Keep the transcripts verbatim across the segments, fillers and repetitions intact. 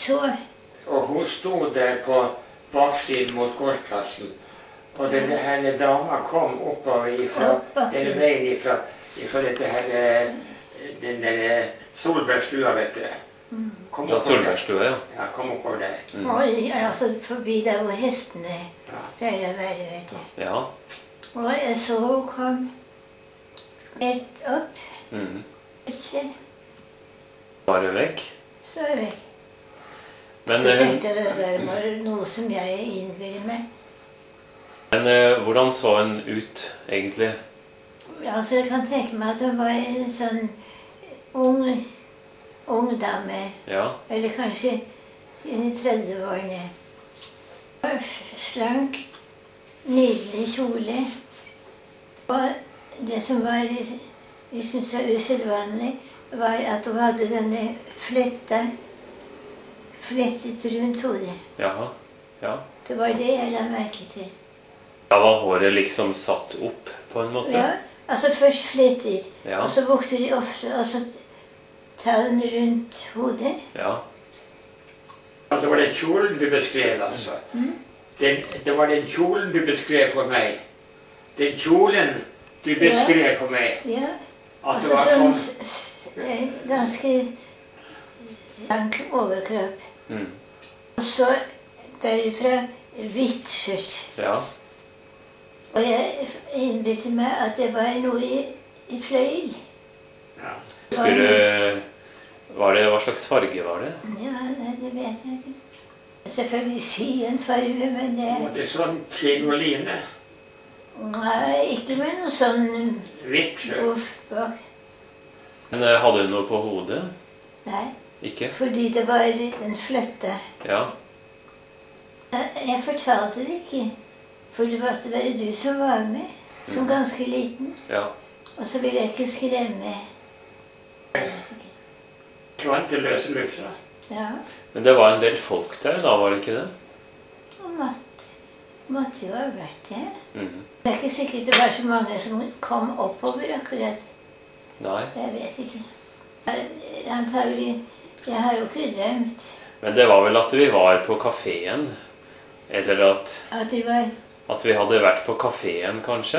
så... Og hun sto der på baksiden mot gårdsplassen. Og denne her dama kom oppover ifra, denne veien ifra, ifra dette her, den der Solbergstua, vet du. Kom ja, Solbergstua, ja. Ja, kom oppover der. Mm. Og altså forbi der hvor hestene pleier å være, vet du. Ja. Og jeg så hun kom helt opp. Mm. Ikke. Var det vekk? Så er det vekk. Men, så tenkte jeg det der var noe som jeg innbiller meg. Men uh, hvordan så hun ut, egentlig? Ja, så jeg kan tenke meg at hun var en sånn ung, ung dame. Ja. Eller kanskje inn i tredveårene. Slank, nydelig kjole. Og det som var, jeg synes var usedvanlig, var at hun hadde denne fletta, flettet rundt hodet. Jaha, ja. Det var det jeg la merke til. Da var håret liksom satt opp på en måte? Ja, altså først flettet, ja. Og så vokste de ofte, og så ta den rundt hodet. Ja. Det var den kjolen du beskrev, altså. Mm. Den, det var den kjolen du beskrev for meg. Den kjolen du beskrev ja. For meg. Ja, at det var sånn... sånn ganske lang overkropp. Mm. Og så derifra hvitt skjørt. Ja. Og jeg innbilte meg at det var noe i, i fløyel. Ja. Skulle, var det, hva slags farge var det? Ja, nei, det vet jeg ikke. Selvfølgelig si en farge, men det... Var det sånn krinoline? Nei, ikke med noe sånn... Hvitt skjørt. Bak. Men hadde hun noe på hodet? Nei. Ikke? Fordi det var den fletta. Ja. Jeg fortalte det ikke. For det var det du som var med, som ganske liten. Ja. Og så ville jeg ikke skremme. Det var ikke løse lufta. Ja. Men det var en del folk der, da var det ikke det? Og måtte, måtte jo ha vært det. Mm. Det er ikke sikkert det var så mange som kom oppover akkurat. Nei. Jeg vet ikke. Antagelig, jeg har jo ikke drømt. Men det var vel at vi var på kaféen, eller at... At vi var... At vi hadde vært på kaféen, kanskje?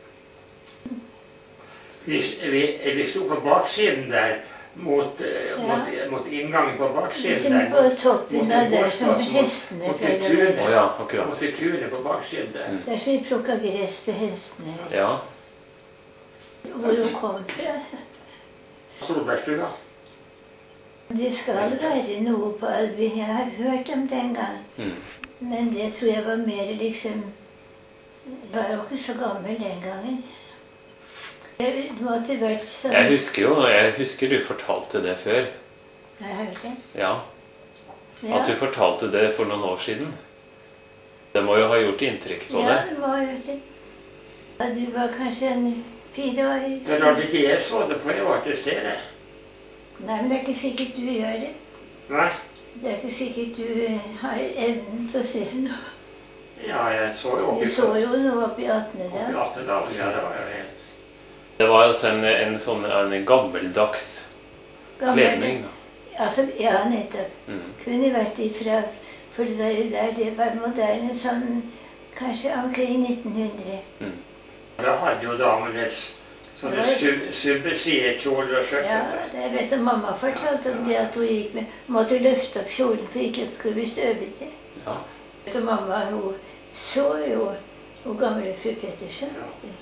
Vi, vi, vi stod på baksiden der, mot, ja. mot, mot inngangen på baksiden der. På toppen av der som hestene pleide å være. Ja, akkurat. Mot tunet på baksiden der. Mm. Der som vi plukket gress til hestene. Ja. Hvor hun kom fra. Solbergstua. Det skal være noe på Albin. Jeg har hørt om den gang. Mm. Men det tror jeg var mer liksom... Jeg var jo ikke så gammel den gangen. Jeg måtte vært sånn... Jeg husker jo, jeg husker du fortalte det før. Jeg hørte det. Ja. Ja. At du fortalte det for noen år siden. Det må jo ha gjort inntrykk på ja, det. Ja, det må ha gjort det. Ja, du var kanskje en fire år... Det var ikke jeg så det, for jeg var til stede. Nei, men det er ikke sikkert du gjør det. Nei. Det er ikke sikkert du har evnen til å se noe. Ja, jeg så jo oppi... Du så jo noe oppi Atnedal. Oppi Atnedal, ja, det var jo helt... Det var altså en, en sånn en gammeldags kledning. Altså, ja, nettopp. Mm. Kunne vært ifra, for det der, der det var moderne sånn, kanskje omkring nitten hundre. Mm. Da hadde jo damenes sånne subbeside kjoler og skjørter. Ja, det vet jeg, mamma fortalte om det at hun gikk med, måtte løfte opp kjolen for ikke at det skulle bli støvete. Ja. Så mamma, hun så jo hun gamle fru Pettersen.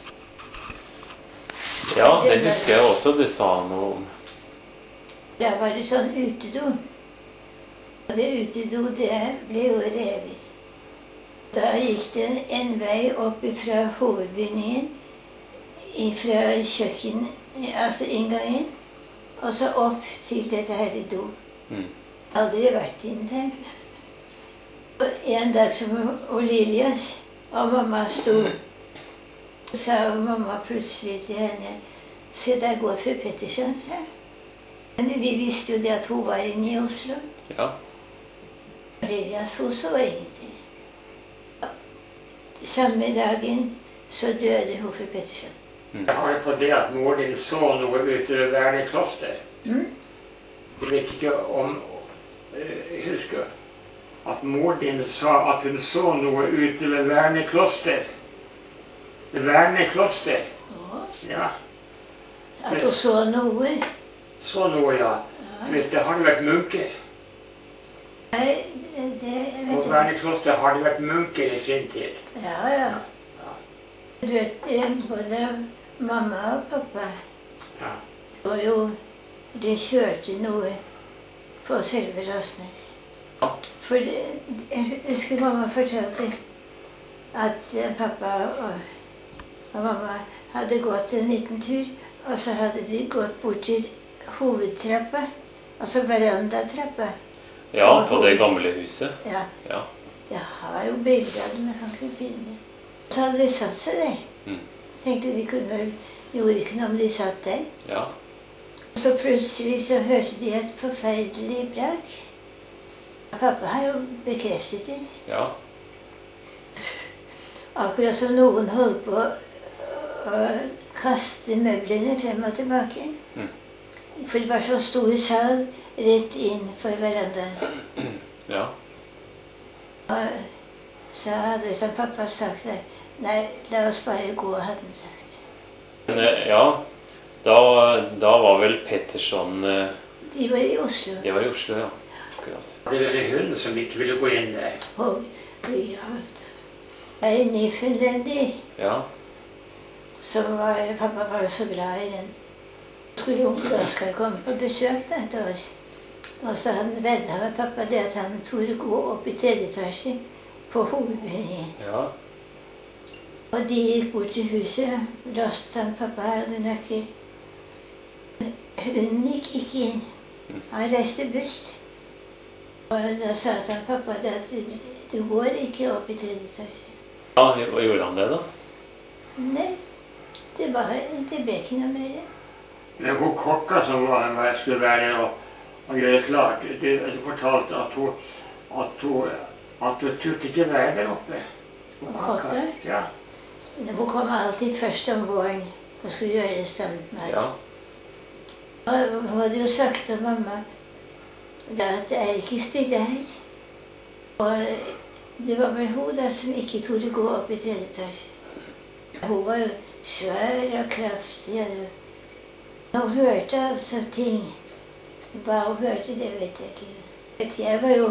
Ja, det husker jeg også du sa noe om. Da var det sånn utedo. Og det utedo, det ble jo revet. Da gikk det en vei opp fra hovedbygningen, fra kjøkken, altså inngangen, og så opp til dette her do. Mm. Aldri vært inn der. Og en dag som Olivia og mamma sto, så sa mamma plutselig til henne, se der går fru Pettersen, sa. Men vi visste jo det at hun var inne i Oslo. Ja. Olivia så så ingenting. Samme dagen så døde hun fru Pettersen. Mm. Jeg har jo på det at mor din så noe ute ved Verne kloster. Mm? Jeg vet ikke om... Jeg husker at mor din sa at hun så noe ute ved Vernekloster. Ved Vernekloster. Ja. At hun så noe? Så noe, ja. Du vet, det har det vært munker. Nei, det jeg vet På Vernekloster har det vært munker i sin tid. Ja, ja. Du vet, både mamma og pappa Ja. og jo, de kjørte noe på selve Røsnes. Ja. For jeg husker mamma fortalte at pappa og, og mamma hadde gått en liten tur, og så hadde de gått bort til hovedtrappa, altså verandatrappa. Ja, på det gamle huset. Ja. Ja. Jeg har jo bilder av det, men jeg kan ikke finne det. Så hadde de satt seg der. Mm. Tenkte de kunne vel, gjorde ikke noe om de satt der. Ja. Så plutselig så hørte de et forferdelig brak. Pappa har jo bekreftet det. Ja. Akkurat som noen holdt på å kaste møblene frem og tilbake. Mm. For det var så stor sal rett inn for verandaen. Ja. Og så hadde som pappa sagt det. Nei, la oss bare gå, hadde han sagt. Men eh, ja, da, da var vel Petterson eh, De var i Oslo. De var i Oslo, ja. Akkurat. Det var det hun som ikke ville gå inn der. Og ja, det er Newfoundlander. Ja. Så var pappa bare så glad i den. Skulle onkel Oskar komme på besøk da, til oss. Og så han vedda med pappa det at han torde gå opp i tredje etasje på hovedbygningen. Ja. Og de gikk bort til huset, låste han, pappa hadde nøkkel. Hun gikk ikke inn. Han reiste buss. Og da sa han pappa det at du, du går ikke opp i tredje etasje. Ja, hva gjorde han det da? Nei, det, var, det ble ikke noe mer. Men hun kokka som var her, jeg skulle være der og, og gjøre klart, det, det fortalte at hun, at hun, at hun turte ikke være der oppe. Hun Kokka? Ja. Hun kom alltid først om våren og skulle gjøre standmat. Ja. Og hun hadde jo sagt til mamma da at det er ikke stille her. Og det var vel hun da som ikke torde gå opp i tredje etasje. Hun var jo svær og kraftig. Hun hørte altså ting. Hva hun hørte, det vet jeg ikke. Jeg var jo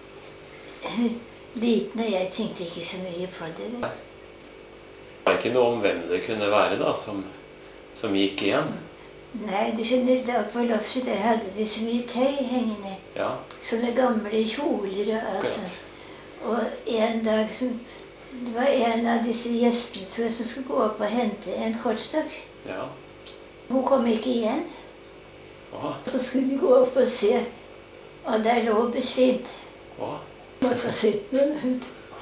liten, og jeg tenkte ikke så mye på det. Det var ikke noe om hvem det kunne være da, som, som gikk igjen. Nei, du skjønner, da på loftet der hadde de så mye tøy hengende. Ja. Sånne gamle kjoler og alt Akkurat. sånt. Og en dag som, det var en av disse gjestene tror jeg, som skulle gå opp og hente en kortstokk. Ja. Hun kom ikke igjen. Åh. Så skulle de gå opp og se, og der lå besvimt. Åh. Måtte ha sett med henne.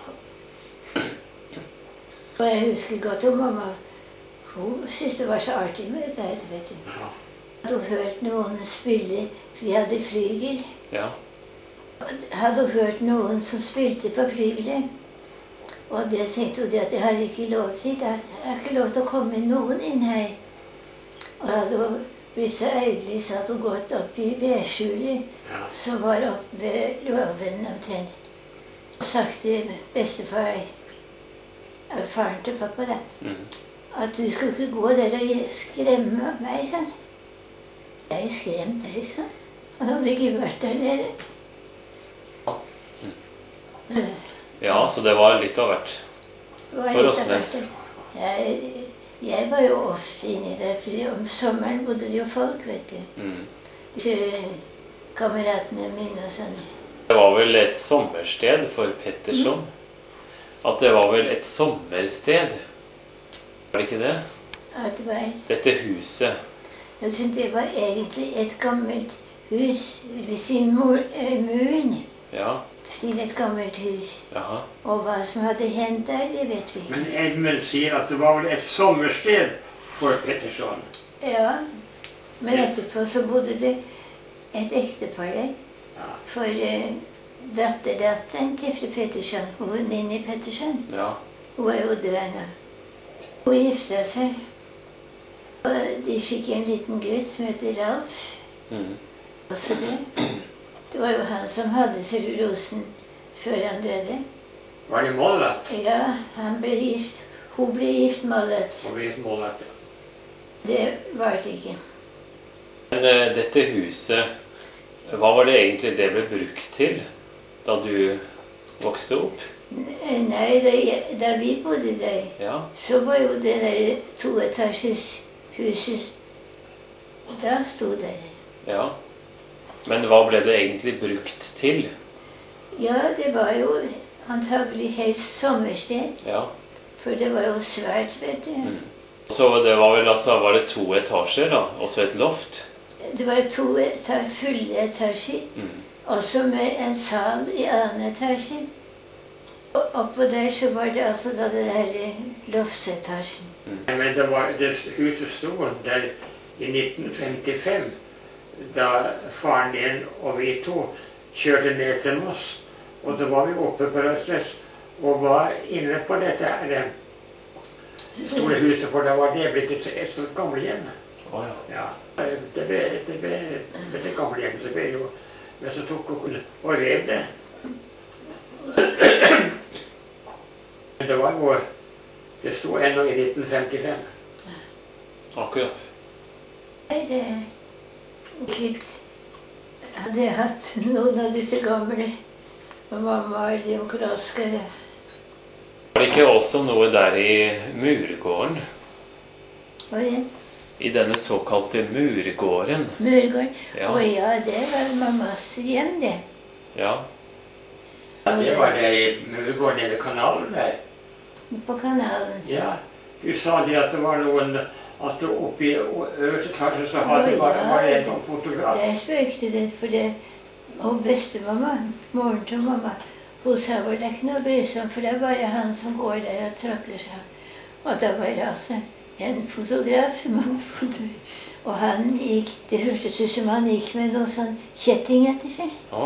Og jeg husker godt om mamma, hun syntes det var så artig med dette her, vet du. Ja. Hadde hun hørt noen spille, for vi hadde flygel. Ja. Hadde hun hørt noen som spilte på flygelet. Og det tenkte hun at jeg har ikke lov til. Jeg har ikke lov til å komme noen inn her. Og da hadde hun blitt så øyelig, så hadde hun gått opp i vedskjulet, Ja. som var oppe ved låven omtrent. Og sagt til bestefar, eller faren til pappa da, Mm. at du skulle ikke gå der og skremme meg, sånn. Jeg skremte deg, sånn. Han hadde ikke vært der nede. Ja. Ja, så det var litt av hvert. Det var For litt oss av mest. hvert. Jeg, jeg var jo ofte inni der, for om sommeren bodde det jo folk, vet du. Mm. Disse kameratene mine og sånn. Det var vel et sommersted for Petterson. At det var vel et sommersted. Var det ikke det? At det var, Dette huset. jeg synes det var egentlig et gammelt hus, vil vi si mur, eh, muren, Ja. til et gammelt hus. Jaha. Og hva som hadde hendt der, det vet vi ikke. Men Edmund sier at det var vel et sommersted for Petterson. Ja, men etterpå så bodde det et ektepar der. Ja. For uh, datterdatteren til fru Petterson, hun Ninni Petterson, Ja. hun var jo død nå. Hun gifta seg, og de fikk en liten gutt som heter Ralf. Mm. Også det. Det var jo han som hadde cellulosen før han døde. Var det målet? Ja, han ble gift. Hun ble gift målet. Hun ble gift målet. Det varte ikke. Men uh, dette huset, hva var det egentlig det ble brukt til da du vokste opp? Nei, da, da vi bodde der, Ja. så var jo det der toetasjes huset. Da sto det. Ja. Men hva ble det egentlig brukt til? Ja, det var jo antagelig helst sommersted. Ja. For det var jo svært, vet du. Mm. Så det var vel altså, var det to etasjer da? Også et loft? Det var to eta fulle etasjer. Mm. Også med en sal i annen etasje. Og oppå der så var det altså da det der loftsetasjen. Mm. Men det var, det huset sto der i nitten femtifem, da faren din og vi to kjørte ned til Moss. Og da var vi oppe på Røsnes og var inne på dette her store huset, for da var det blitt et, et sånt gamlehjem. Oh, ja. Ja, det ble, det ble, det ble gamlehjem, så ble jo men så tok og, og rev det. Men det var jo, det sto ennå i nitten femtifem. Akkurat. Nei, det er kult. Jeg hadde hatt noen av disse gamle, og mamma er demokratiske. Var det ikke også noe der i murgården? Hva er det? I denne såkalte murgården? Murgården? Ja. Å ja, det var mammas hjem, det. Ja. Ja, det var der i murgården nede ved kanalen der. På kanalen. Ja, du sa det at det var noen, at du oppe i øverste etasje så hadde Å, bare, ja. bare en sånn fotograf. Det spøkte det, for det, og bestemamma, moren til mamma, hun sa vel det er ikke noe brysomt, for det er bare han som går der og tråkker seg. Og da var det altså en fotograf som hadde fotograf. Og han gikk, det hørtes ut som han gikk med noen sånn kjetting etter seg. Ja.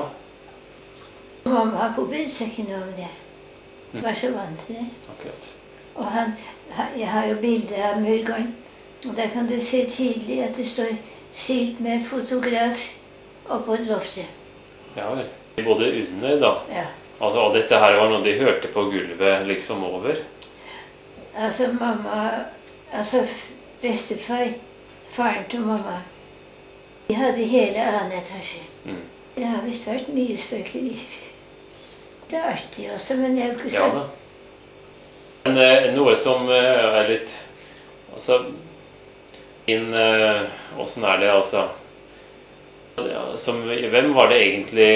Mamma, hun brydde seg ikke noe om det. Hun var så vant til det. Akkurat. Og han, han- jeg har jo bilder av murgården, og der kan du se tydelig at det står skilt med fotograf oppå loftet. Ja vel. De bodde under da. Ja. Altså, og dette her var noe de hørte på gulvet liksom over? Altså mamma, altså bestefar, faren til mamma, de hadde hele annen etasje. Mm. Det har visst vært mye spøkerier. Det er artig også, men jeg er jo ikke Ja så... da. Men eh, noe som eh, er litt, altså, inn, eh, hvordan er det altså, ja, som, hvem var det egentlig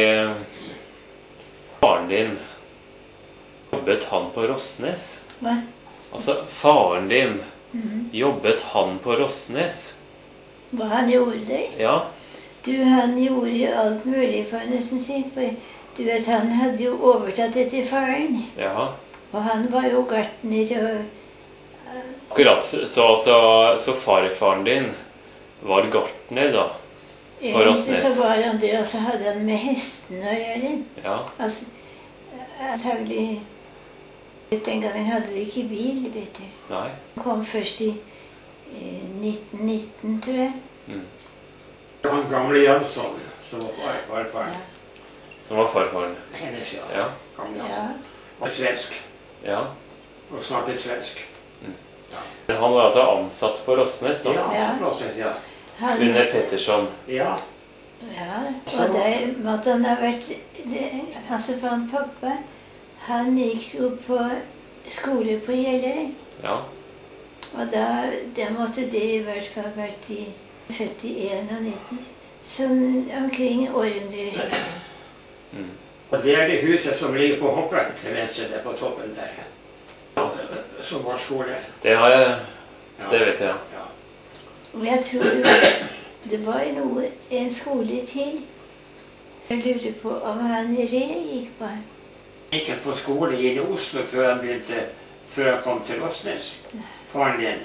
faren din, jobbet han på Rosnes? Hva? Altså, faren din, Mhm. jobbet han på Rosnes? Hva han gjorde det? Ja, Du, han gjorde jo alt mulig, får jeg nesten si. For du vet, han hadde jo overtatt det til faren. ja. Og han var jo gartner og... Akkurat, så, så, så farfaren din var gartner da, på Rosnes? Egentlig så var han det, og så hadde han med hestene å gjøre. Ja, Altså, antagelig... Den gangen hadde de ikke bil, vet du. nei. Han kom først i eh, nitten nitten, tror jeg. Mm. Han gamle Jansson, som var farfaren. Som var farfaren. Hennes, ja. Ja, Gamle Ja. Jansson. Og svensk. ja. Og snakket svensk. Men han var altså ansatt på Rosnes da, Ja, Ja. så Rosnes, ja. Han, under Pettersson. Ja. ja, og der måtte han ha vært... Det, altså, for han pappa, han gikk jo på skole på Jeløy. Ja, Og da, da måtte det i hvert fall vært i født i nitten, sånn omkring århundreskiftet. mm. Og det er det huset som ligger på hopperen til venstre der på toppen der. Som var skole. det har jeg, Ja. det vet jeg. Ja. Og jeg tror jo det var noe, en skole til. Jeg lurer på om han Re gikk på. Gikk han på skole i Oslo før han begynte, før han kom til Rosnes. Faren din.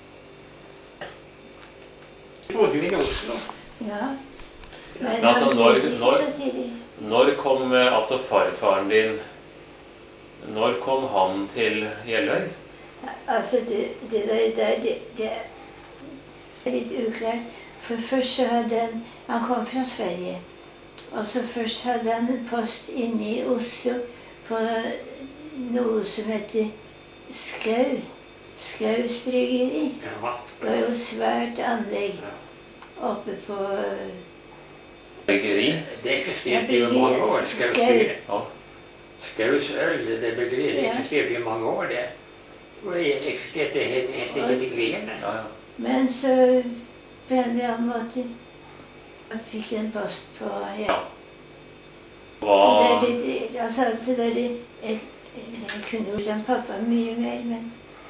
Bodde vi i Oslo? Ja. Men altså, han når- gikk ikke når- så tidlig. Når kom eh, altså farfaren din, når kom han til Jeløy? Altså, det, det der, der det, det er litt uklart. For først så hadde han Han kom fra Sverige. Og så først hadde han en post inne i Oslo på noe som heter Skau. Skaus bryggeri. Det var jo svært anlegg oppe på Bryggeri? Det eksisterte jo i mange år. Skaus bryggeri. Ja. Skaus øl, det bryggeriet, det eksisterte i mange år, det. Og det eksisterte helt ikke til krigen. Ja, ja. Men så på en eller annen måte jeg fikk en post på her. Ja. Hva? Det, det, altså, det der, jeg, jeg kunne jo som pappa mye mer, men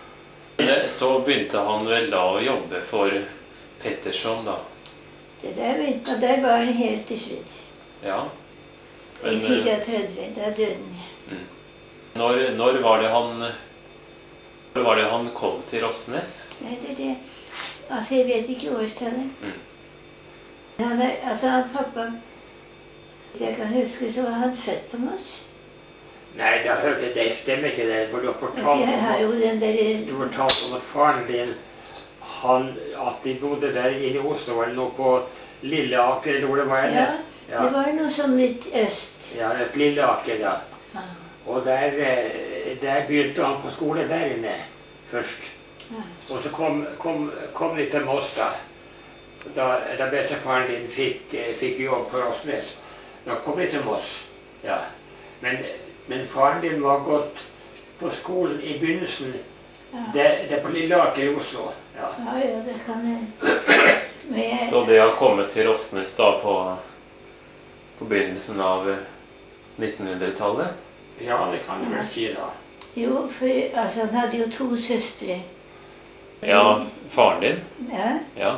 så begynte han vel da å jobbe for Petterson, da? Det der begynte, og der var han helt til slutt. Ja. Men, I fireogtredve, da døde han. Mm. Når, når var det han Når var det han kom til Rosnes? Nei, det er det. Altså, jeg vet ikke årstallet. Mm. Han er, altså, han pappa, hvis jeg kan huske, så var han født på Moss. Nei, da hørte det, stemmer ikke det, for du har fortalt jeg har jo den der, du har fortalt om at faren din, han, at de bodde der inne i Oslo, eller noe på Lilleaker, eller hvor det var. Ja, ja, det var noe sånn litt øst. Ja, et Lilleaker, ja. Ja. Og der, der begynte han på skole der inne, først. Ja. Og så kom, kom, kom de til Moss da, da, da bestefaren din fikk, fikk jobb på Rosnes. Da kom de til Moss, ja. Men Men faren din var gått på skolen i begynnelsen. Ja. Det, det er på Lilleaker i Oslo. Ja, ja, ja det kan jeg. jeg. Så det har kommet til Rosnes da på, på begynnelsen av nittenhundretallet? Ja, det kan du vel si da. Jo, for altså, han hadde jo to søstre. Ja, faren din? Ja. Ja.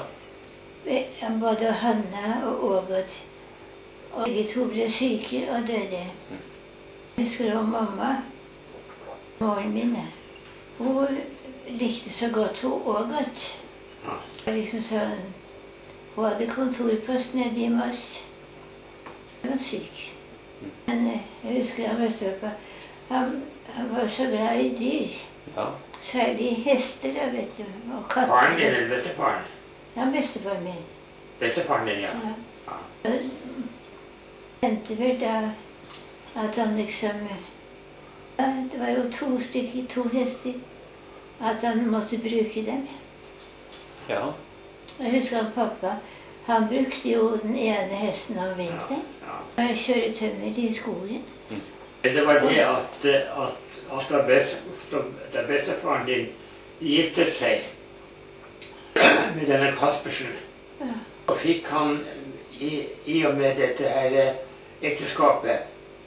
Både Hanna og Ågot. Og begge to ble syke og døde. Mm. Jeg husker om mamma, moren min, hun likte så godt hun også godt. Liksom så, hun hadde kontorpost nede i Moss. Hun var syk. Men jeg husker han Vestroppa, han, han var så glad i dyr. Ja. Særlig hester, da, vet du, og katter. Faren din eller bestefaren? Ja, bestefaren min. Bestefaren din, ja. Ja. Jeg kjente vel da at han liksom, ja, det var jo to stykker, to hester, at han måtte bruke dem. Ja. Jeg husker han pappa, han brukte jo den ene hesten om vinteren, ja, ja. Og kjøre tømmer i skogen. Mm. Det var det at, at, at da, best, da bestefaren din giftet seg med denne Kaspersen, ja. Og fikk han i, i og med dette her ekteskapet,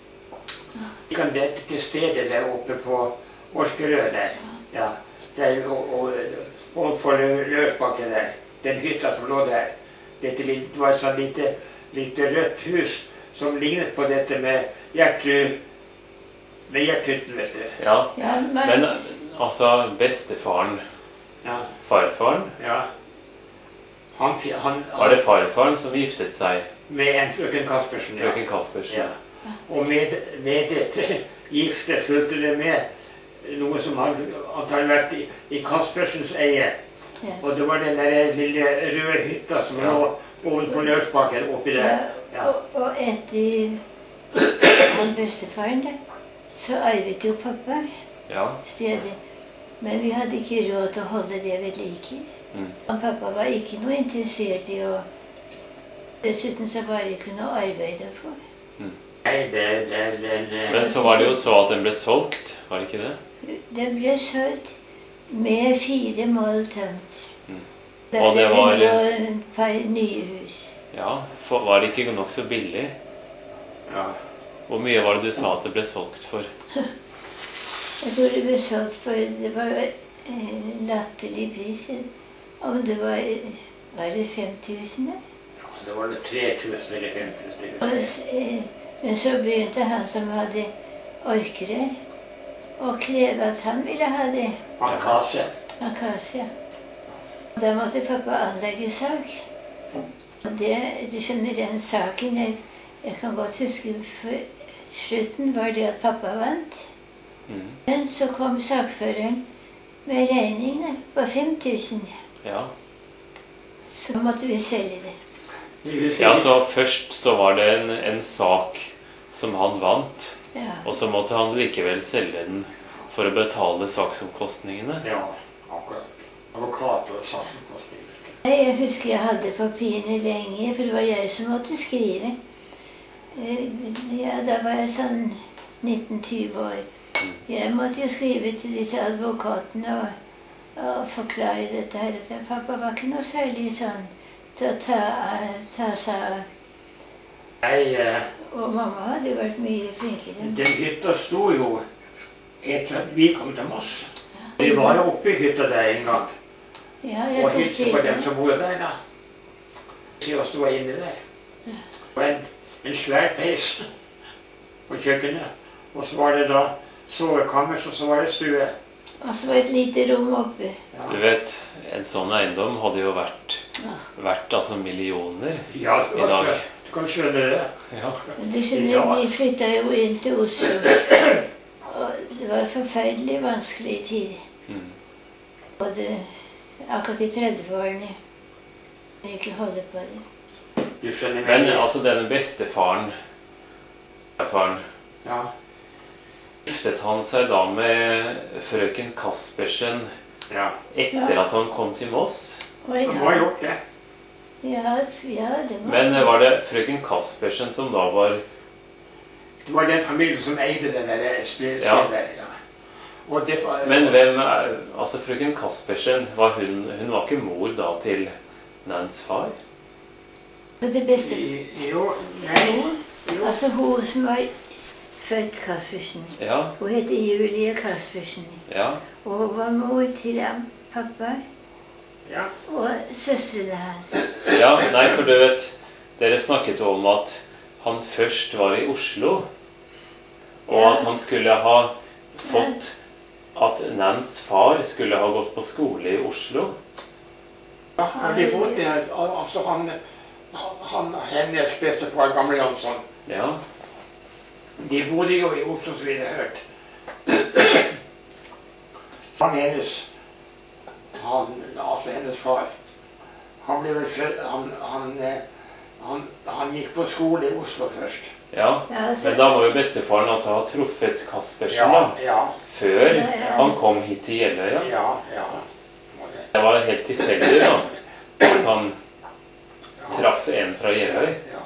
vi kan dette til stedet der oppe på Årskerød der, ja, der og, og, og for Løsbakken der, den hytta som lå der. Dette, det var et sånt lite, lite rødt hus som lignet på dette med Gjertrud, med Gjerthytten, vet du. Ja, ja men, men altså bestefaren, ja. Farfaren? Ja. Han, han, han, var det farfaren som giftet seg? Med en frøken Kaspersen, ja. Frøken Kaspersen, ja. Og med, med dette giftet fulgte det med noe som hadde antagelig vært i, i Kaspersens eie. Ja. Og det var den der lille røde hytta som ja. Lå ovenfor Løsbakken oppi der. Ja. Ja. Og, og etter han bestefaren der, så arvet jo pappa ja. Stedet. Men vi hadde ikke råd til å holde det ved like. Mm. Og pappa var ikke noe interessert i å dessuten så bare kunne arbeide for. Mm. Nei, det, det, det, det. Men så var det jo så at den ble solgt, var det ikke det? Den ble solgt med fire mål tømt. Mm. Der og det var et par nye hus. Ja, for, var det ikke nok så billig? Ja. Hvor mye var det du sa at det ble solgt for? Jeg tror det ble solgt for, det var eh, latterlig pris. Om det var, var det fem tusen? Ja, det var det tre tusen eller fem tusen. Og, eh, men så begynte han som hadde orkere å kreve at han ville ha det. Akase. Akase. Da måtte pappa anlegge sak. Og det, du skjønner den saken, jeg, jeg kan godt huske for slutten var det at pappa vant. Mm. Men så kom sakføreren med regningene på fem tusen. Ja. Så måtte vi selge det. Ja, så først så var det en, en sak som han vant, Ja. og så måtte han likevel selge den for å betale saksomkostningene. Ja, akkurat. Advokater og saksomkostninger. Nei, Jeg husker jeg hadde papirene lenge, for det var jeg som måtte skrive. Eh, Ja, Da var jeg sånn nitten tyve år. Jeg måtte jo skrive til disse advokatene og, og forklare dette her. At pappa var ikke noe særlig sånn til å ta, ta seg av. Jeg, eh, Og mamma hadde jo vært mye flinkere. den hytta sto jo etter at vi kom til Moss. Vi var jo oppe i hytta der en gang, Ja, jeg og tok hilste på dem bilder. som bodde der da. Vi var stå inne der. Og en, en svær peis på kjøkkenet. Og så var det da sovekammer, så så var det stue. Og så var et lite rom oppe. Du vet, en sånn eiendom hadde jo vært, vært altså millioner Ja, i dag. du kan skjønne det. Ja. Du skjønner, vi flytta jo inn til Oslo. Og det var forferdelig vanskelige tider. Mm. Både akkurat i trettiårene. Jeg ikke holder på det. Du skjønner Men meg. altså denne bestefaren, bestefaren Ja. giftet han seg da med frøken Kaspersen Ja. etter Ja. at han kom til Moss? Og Han har ja, gjort det. ja, ja, det var Men var det frøken Kaspersen som da var Det var den familien som eide det der stedet. Ja. Ja. Og det var, Men hvem er Altså frøken Kaspersen, var hun Hun var ikke mor da til Nans far? Så det beste. I- Jo, nei. Jo. Altså hun som var født Kaspersen. Ja, Hun heter Julie Kaspersen. ja. Og hun var mor til ham, pappa Ja. og søstrene hans. Ja, nei, for du vet, dere snakket om at han først var i Oslo, og Ja. at han skulle ha fått At Nans far skulle ha gått på skole i Oslo. Ja, og de bodde der. Al- Altså han, han hennes bestefar, gamle Jansson, Ja, de bodde jo i Oslo, så vidt jeg har hørt. Han hennes, han, altså hennes far, han ble vel født, han, han, eh, han, han gikk på skole i Oslo først. ja. Ja, altså, Men da må jo bestefaren altså ha truffet Kaspersen Ja, da, ja, før Ja, ja. han kom hit til Jeløya. ja, ja. Må det. Det var helt tilfeldig da, at han Ja. traff en fra Jeløy. Ja.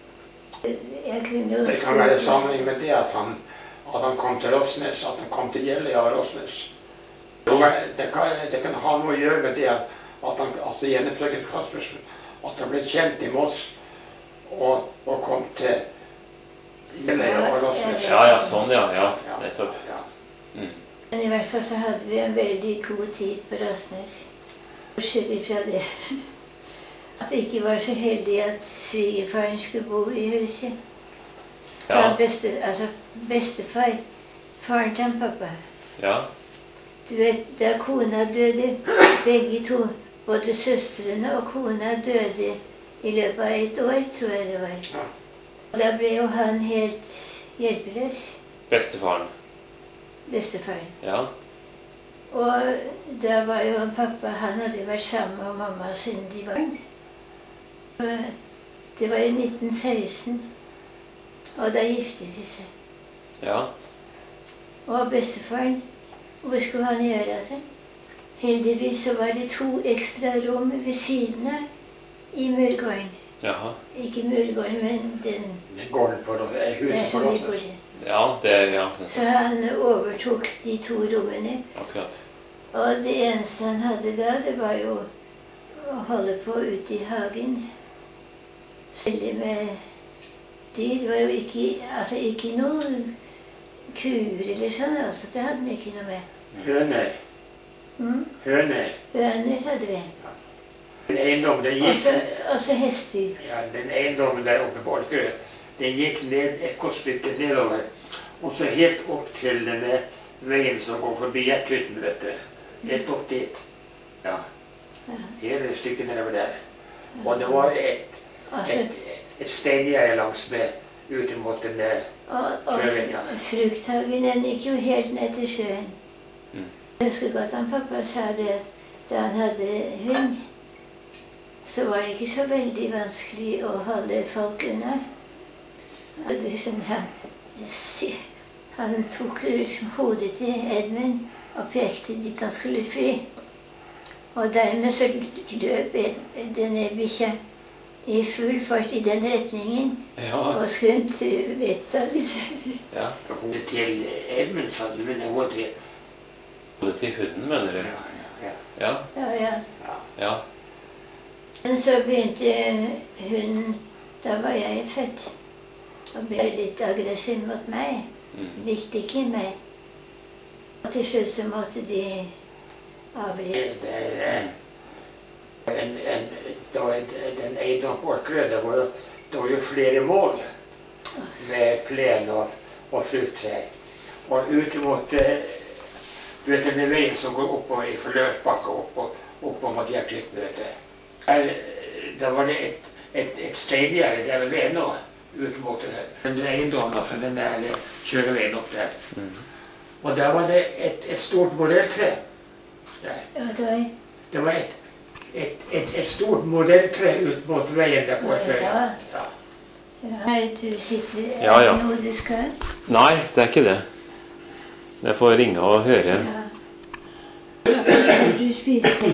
jeg kunne jo Det kan være sammenheng med det at han, at han kom til Rosnes, at han kom til Jeløya og Rosnes. Det kan, det, kan, det kan ha noe å gjøre med det at, at han, altså Jenny Frøken Kaspersen, at han ble kjent i Moss og, og kom til Jeløya og Rosnes. Ja, ja, sånn, ja, ja, nettopp. Ja. Men i hvert fall så hadde vi en veldig god tid på Røsnes. Bortsett ifra det at det ikke var så heldig at svigerfaren skulle bo i huset. Så Ja. han beste, altså bestefar, faren til han pappa. Ja, Du vet, da kona døde, begge to, både søstrene og kona døde i løpet av et år, tror jeg det var. Ja. Og da ble jo han helt hjelpeløs, bestefaren. bestefaren. Ja, Og da var jo pappa, han hadde jo vært sammen med mamma siden de var barn. Og det var i nitten seksten, og da giftet de seg. ja, Og bestefaren, hvor skulle han gjøre av seg? Heldigvis så var det to ekstra rom ved siden av i murgården. jaha. Ikke murgården, men den Gården på Ros- eh, der huset på som vi Rosnes. bodde. Ja, det, ja, Så han overtok de to rommene. akkurat. Og det eneste han hadde da, det var jo å holde på ute i hagen. Stelle med dyr. Det var jo ikke, altså ikke noen kuer eller sånn, altså. Det hadde han ikke noe med. Høner. Mm? Høner. Høner hadde vi. Den eiendommen, den Og gikk, så og så hester. ja, den eiendommen der oppe på Olkerød, den gikk ned et godt stykke nedover. Og så helt opp til denne veien som går forbi Hjerthytten, vet du. Helt opp dit. Ja. Ja. Hele stykket nedover der. Og det var et, Altså, et, et steingjerde langs med ut mot den der. og, og Sjøen, ja. frukthagen, den gikk jo helt ned til sjøen. Mm. Jeg husker godt han pappa sa det at da han hadde hund, så var det ikke så veldig vanskelig å holde folk unna. Og det som han, han tok liksom hodet til Edmund og pekte dit han skulle fly. Og dermed så løp denne bikkja i full fart i den retningen, Ja. og skremt vettet av Ja. Hodet til Edmund, sa du, men hodet til Hodet til hunden, mener du? Ja, ja, Ja. Ja, ja. ja. Ja. Men så begynte hun, da var jeg født, og ble litt aggressiv mot meg. Mm. Likte ikke meg. Og til slutt så måtte de avlive. Det er en, en, da, den eiendommen på Åkrøy, det var jo, det var jo flere mål med plen og, og frukttrær. Og ut mot eh, du vet denne veien som går oppover i Forløsbakka oppå opp mot Hjertklippmøtet. Da var det et, et, et steingjerde der ved ennå ut mot den eiendommen, altså den der kjøreveien opp der. Mm. Og der var det et, et stort modelltre. Der. Ja, det var Det var et, et, et, et stort modelltre ut mot veien der på Åkrøy. Ja. Ja. Nei, du sitter Er Ja, ja. det noe du skal? Nei, det er ikke det. Jeg får ringe og høre. Ja. Hva skal du spise?